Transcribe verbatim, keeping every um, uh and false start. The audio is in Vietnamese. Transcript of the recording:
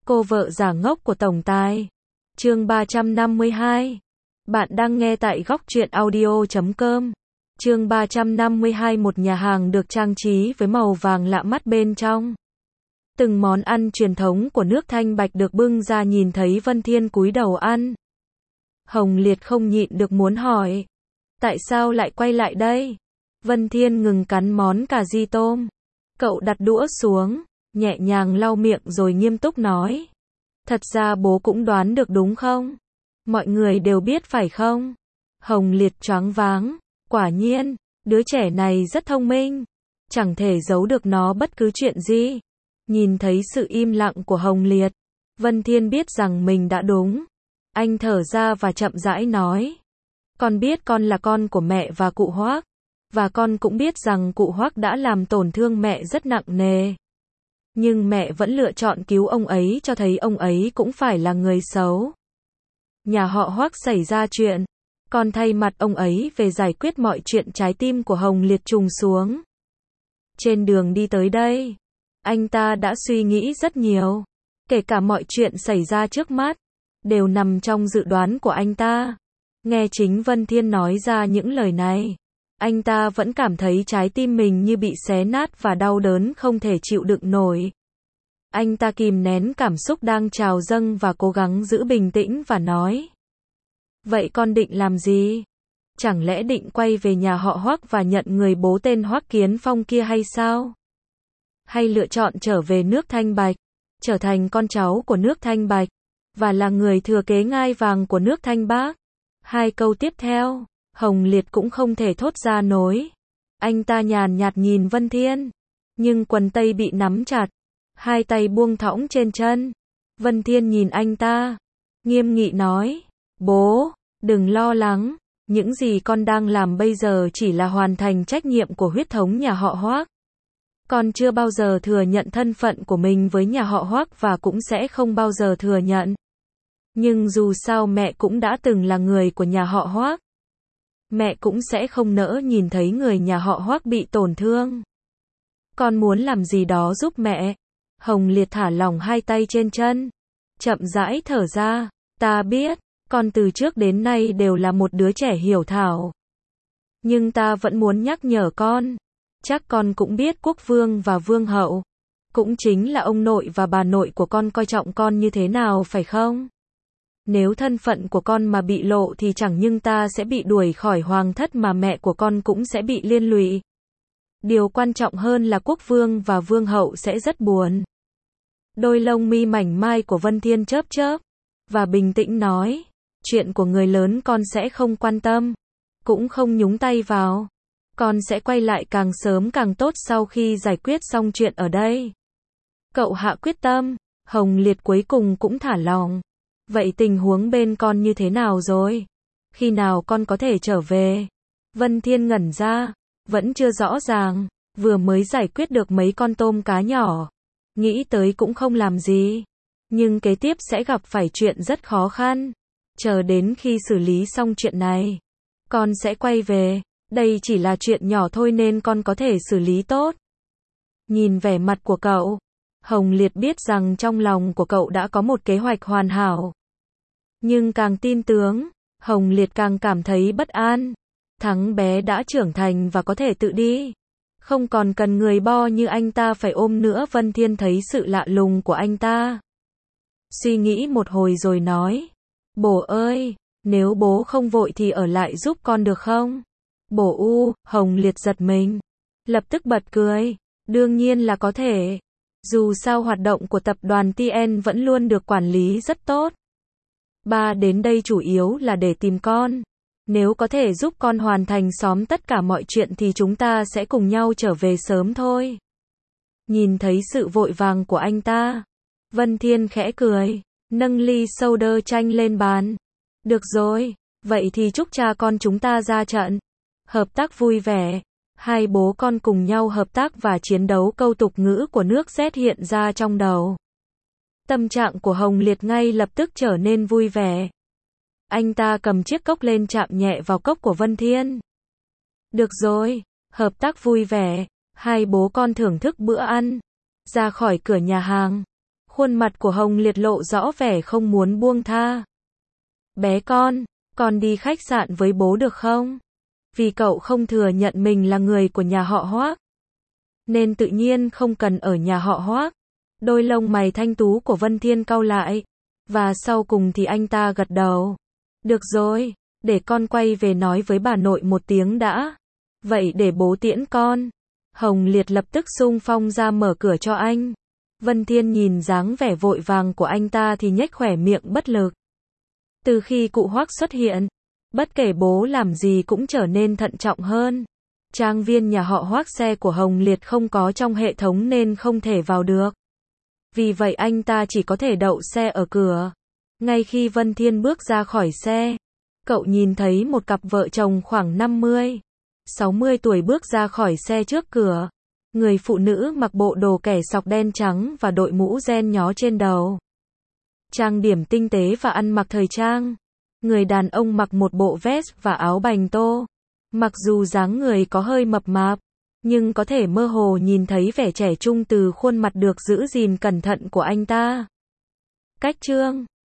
Cô vợ giả ngốc của tổng tài. Chương ba trăm năm mươi hai. Bạn đang nghe tại góc truyện audio chấm com. Chương ba trăm năm mươi hai. Một nhà hàng được trang trí với màu vàng lạ mắt bên trong. Từng món ăn truyền thống của nước Thanh Bạch được bưng ra, nhìn thấy Vân Thiên cúi đầu ăn. Hồng Liệt không nhịn được muốn hỏi, tại sao lại quay lại đây? Vân Thiên ngừng cắn món cà ri tôm. Cậu đặt đũa xuống, nhẹ nhàng lau miệng rồi nghiêm túc nói, thật ra bố cũng đoán được đúng không? Mọi người đều biết phải không? Hồng Liệt choáng váng, quả nhiên, đứa trẻ này rất thông minh, chẳng thể giấu được nó bất cứ chuyện gì. Nhìn thấy sự im lặng của Hồng Liệt, Vân Thiên biết rằng mình đã đúng. Anh thở ra và chậm rãi nói, con biết con là con của mẹ và cụ Hoắc, và con cũng biết rằng cụ Hoắc đã làm tổn thương mẹ rất nặng nề. Nhưng mẹ vẫn lựa chọn cứu ông ấy, cho thấy ông ấy cũng phải là người xấu. Nhà họ Hoắc xảy ra chuyện, con thay mặt ông ấy về giải quyết mọi chuyện. Trái tim của Hồng Liệt trùng xuống. Trên đường đi tới đây, anh ta đã suy nghĩ rất nhiều, kể cả mọi chuyện xảy ra trước mắt, đều nằm trong dự đoán của anh ta. Nghe chính Vân Thiên nói ra những lời này, anh ta vẫn cảm thấy trái tim mình như bị xé nát và đau đớn không thể chịu đựng nổi. Anh ta kìm nén cảm xúc đang trào dâng và cố gắng giữ bình tĩnh và nói, vậy con định làm gì? Chẳng lẽ định quay về nhà họ Hoắc và nhận người bố tên Hoắc Kiến Phong kia hay sao? Hay lựa chọn trở về nước Thanh Bạch, trở thành con cháu của nước Thanh Bạch, và là người thừa kế ngai vàng của nước Thanh Bác? Hai câu tiếp theo, Hồng Liệt cũng không thể thốt ra nổi. Anh ta nhàn nhạt nhìn Vân Thiên, nhưng quần tây bị nắm chặt, hai tay buông thõng trên chân. Vân Thiên nhìn anh ta, nghiêm nghị nói, bố, đừng lo lắng, những gì con đang làm bây giờ chỉ là hoàn thành trách nhiệm của huyết thống nhà họ Hoắc. Con chưa bao giờ thừa nhận thân phận của mình với nhà họ Hoắc và cũng sẽ không bao giờ thừa nhận. Nhưng dù sao mẹ cũng đã từng là người của nhà họ Hoắc. Mẹ cũng sẽ không nỡ nhìn thấy người nhà họ Hoắc bị tổn thương. Con muốn làm gì đó giúp mẹ. Hồng Liệt thả lỏng hai tay trên chân, chậm rãi thở ra, ta biết, con từ trước đến nay đều là một đứa trẻ hiểu thảo. Nhưng ta vẫn muốn nhắc nhở con, chắc con cũng biết quốc vương và vương hậu, cũng chính là ông nội và bà nội của con coi trọng con như thế nào phải không? Nếu thân phận của con mà bị lộ thì chẳng những ta sẽ bị đuổi khỏi hoàng thất mà mẹ của con cũng sẽ bị liên lụy. Điều quan trọng hơn là quốc vương và vương hậu sẽ rất buồn. Đôi lông mi mảnh mai của Vân Thiên chớp chớp, và bình tĩnh nói, chuyện của người lớn con sẽ không quan tâm, cũng không nhúng tay vào. Con sẽ quay lại càng sớm càng tốt sau khi giải quyết xong chuyện ở đây. Cậu hạ quyết tâm. Hồng Liệt cuối cùng cũng thả lòng. Vậy tình huống bên con như thế nào rồi? Khi nào con có thể trở về? Vân Thiên ngẩn ra, vẫn chưa rõ ràng, vừa mới giải quyết được mấy con tôm cá nhỏ, nghĩ tới cũng không làm gì. Nhưng kế tiếp sẽ gặp phải chuyện rất khó khăn. Chờ đến khi xử lý xong chuyện này, con sẽ quay về. Đây chỉ là chuyện nhỏ thôi nên con có thể xử lý tốt. Nhìn vẻ mặt của cậu, Hồng Liệt biết rằng trong lòng của cậu đã có một kế hoạch hoàn hảo. Nhưng càng tin tưởng, Hồng Liệt càng cảm thấy bất an. Thắng bé đã trưởng thành và có thể tự đi, không còn cần người bo như anh ta phải ôm nữa. Vân Thiên thấy sự lạ lùng của anh ta, suy nghĩ một hồi rồi nói, bố ơi, nếu bố không vội thì ở lại giúp con được không? Bố u, Hồng Liệt giật mình, lập tức bật cười, đương nhiên là có thể. Dù sao hoạt động của tập đoàn tê en vẫn luôn được quản lý rất tốt. Ba đến đây chủ yếu là để tìm con. Nếu có thể giúp con hoàn thành xóm tất cả mọi chuyện thì chúng ta sẽ cùng nhau trở về sớm thôi. Nhìn thấy sự vội vàng của anh ta, Vân Thiên khẽ cười, nâng ly soda chanh lên bàn. Được rồi, vậy thì chúc cha con chúng ta ra trận. Hợp tác vui vẻ. Hai bố con cùng nhau hợp tác và chiến đấu. Câu tục ngữ của nước Z hiện ra trong đầu. Tâm trạng của Hồng Liệt ngay lập tức trở nên vui vẻ. Anh ta cầm chiếc cốc lên chạm nhẹ vào cốc của Vân Thiên. Được rồi, hợp tác vui vẻ. Hai bố con thưởng thức bữa ăn, ra khỏi cửa nhà hàng. Khuôn mặt của Hồng Liệt lộ rõ vẻ không muốn buông tha. Bé con, con đi khách sạn với bố được không? Vì cậu không thừa nhận mình là người của nhà họ Hoác, nên tự nhiên không cần ở nhà họ Hoác. Đôi lông mày thanh tú của Vân Thiên cau lại, và sau cùng thì anh ta gật đầu. Được rồi, để con quay về nói với bà nội một tiếng đã. Vậy để bố tiễn con. Hồng Liệt lập tức xung phong ra mở cửa cho anh. Vân Thiên nhìn dáng vẻ vội vàng của anh ta thì nhếch khóe miệng bất lực. Từ khi cụ Hoác xuất hiện, bất kể bố làm gì cũng trở nên thận trọng hơn. Trang viên nhà họ Hoác xe của Hồng Liệt không có trong hệ thống nên không thể vào được. Vì vậy anh ta chỉ có thể đậu xe ở cửa. Ngay khi Vân Thiên bước ra khỏi xe, cậu nhìn thấy một cặp vợ chồng khoảng năm mươi, sáu mươi tuổi bước ra khỏi xe trước cửa. Người phụ nữ mặc bộ đồ kẻ sọc đen trắng và đội mũ ren nhó trên đầu. Trang điểm tinh tế và ăn mặc thời trang. Người đàn ông mặc một bộ vest và áo bành tô. Mặc dù dáng người có hơi mập mạp, nhưng có thể mơ hồ nhìn thấy vẻ trẻ trung từ khuôn mặt được giữ gìn cẩn thận của anh ta. Cách chương